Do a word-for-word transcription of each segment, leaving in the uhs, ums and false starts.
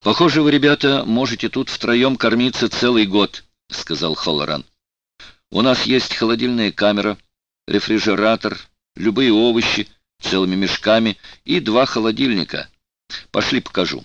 «Похоже, вы, ребята, можете тут втроем кормиться целый год», — сказал Холлоран. «У нас есть холодильная камера, рефрижератор, любые овощи целыми мешками и два холодильника. Пошли покажу».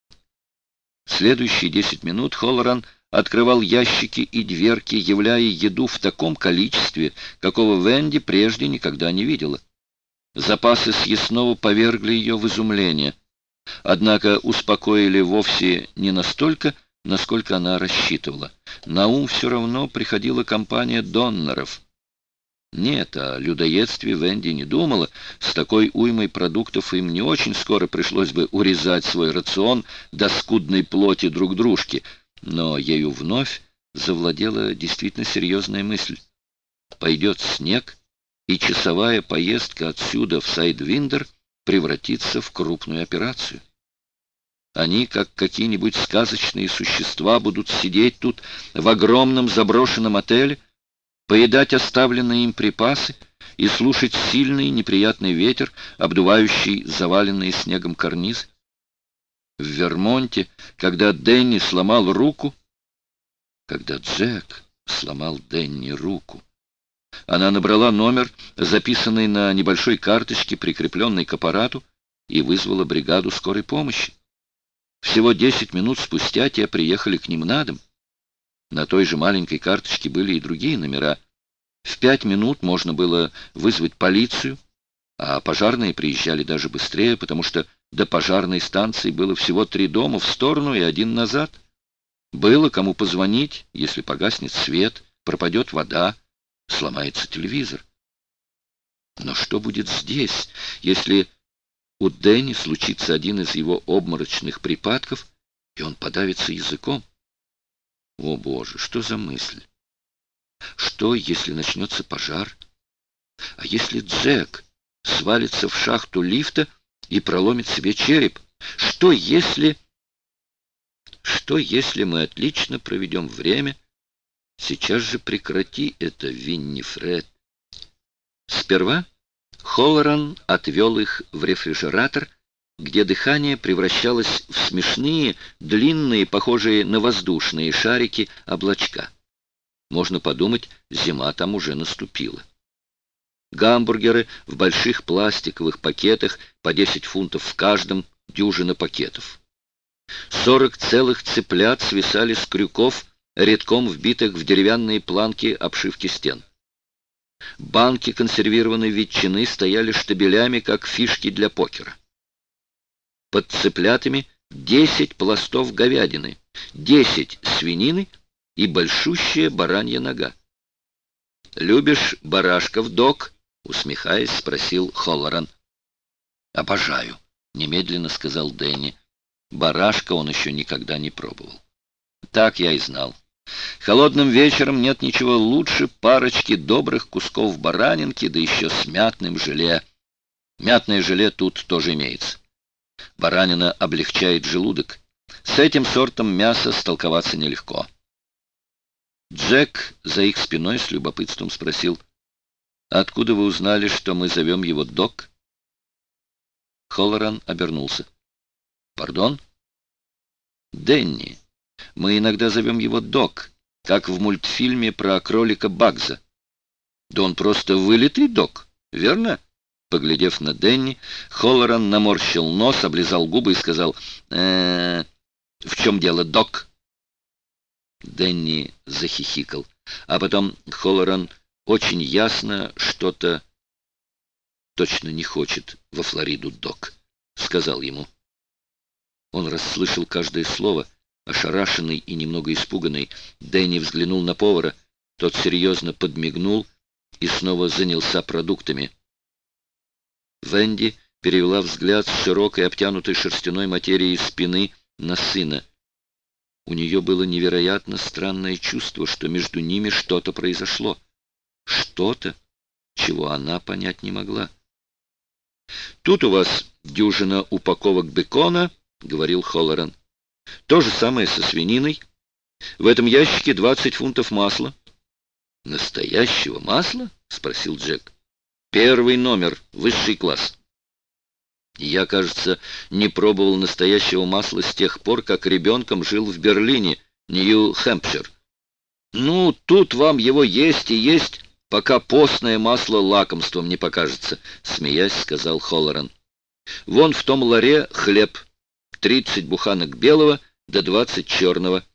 Следующие десять минут Холлоран открывал ящики и дверки, являя еду в таком количестве, какого Венди прежде никогда не видела. Запасы съестного повергли ее в изумление. Однако успокоили вовсе не настолько, насколько она рассчитывала. На ум все равно приходила компания доннеров. Нет, о людоедстве Венди не думала. С такой уймой продуктов им не очень скоро пришлось бы урезать свой рацион до скудной плоти друг дружки. Но ею вновь завладела действительно серьезная мысль. Пойдет снег, и часовая поездка отсюда в Сайдвиндер превратится в крупную операцию. Они, как какие-нибудь сказочные существа, будут сидеть тут в огромном заброшенном отеле, поедать оставленные им припасы и слушать сильный неприятный ветер, обдувающий заваленные снегом карнизы. В Вермонте, когда Денни сломал руку, когда Джек сломал Денни руку, она набрала номер, записанный на небольшой карточке, прикрепленной к аппарату, и вызвала бригаду скорой помощи. Всего десять минут спустя те приехали к ним на дом. На той же маленькой карточке были и другие номера. В пять минут можно было вызвать полицию, а пожарные приезжали даже быстрее, потому что до пожарной станции было всего три дома в сторону и один назад. Было кому позвонить, если погаснет свет, пропадет вода, сломается телевизор. Но что будет здесь, если у Дэнни случится один из его обморочных припадков, и он подавится языком? О, Боже, что за мысль? Что, если начнется пожар? А если Джек свалится в шахту лифта и проломит себе череп? Что, если... Что, если мы отлично проведем время? Сейчас же прекрати это, Виннифред. Сперва Холлоран отвел их в рефрижератор, где дыхание превращалось в смешные, длинные, похожие на воздушные шарики, облачка. Можно подумать, зима там уже наступила. Гамбургеры в больших пластиковых пакетах, по десять фунтов в каждом, дюжина пакетов. Сорок целых цыплят свисали с крюков, редком вбитых в деревянные планки обшивки стен. Банки консервированной ветчины стояли штабелями, как фишки для покера. Под цыплятами десять пластов говядины, десять свинины и большущая баранья нога. «Любишь барашков, док?» — усмехаясь, спросил Холлоран. «Обожаю», — немедленно сказал Дэнни. Барашка он еще никогда не пробовал. «Так я и знал. Холодным вечером нет ничего лучше парочки добрых кусков баранинки, да еще с мятным желе. Мятное желе тут тоже имеется. Баранина облегчает желудок. С этим сортом мяса столковаться нелегко». Джек за их спиной с любопытством спросил: «Откуда вы узнали, что мы зовем его Док?» Холлоран обернулся. «Пардон?» «Денни. Мы иногда зовем его Док, как в мультфильме про кролика Багза». «Да он просто вылитый Док, верно?» Поглядев на Денни, Холлоран наморщил нос, облизал губы и сказал: э, -э «В чем дело, Док?» Денни захихикал, а потом Холлоран очень ясно что-то точно не хочет во Флориду, Док, сказал ему. Он расслышал каждое слово. Ошарашенный и немного испуганный, Дэнни взглянул на повара. Тот серьезно подмигнул и снова занялся продуктами. Венди перевела взгляд с широкой, обтянутой шерстяной материей спины на сына. У нее было невероятно странное чувство, что между ними что-то произошло. Что-то, чего она понять не могла. «Тут у вас дюжина упаковок бекона», — говорил Холлоран. «То же самое со свининой. В этом ящике двадцать фунтов масла». «Настоящего масла?» — спросил Джек. «Первый номер, высший класс». Я, кажется, не пробовал настоящего масла с тех пор, как ребенком жил в Берлине, Нью-Хэмпшир. Ну, тут вам его есть и есть, пока постное масло лакомством не покажется, смеясь, сказал Холлоран. Вон в том ларе хлеб, тридцать буханок белого да двадцать черного.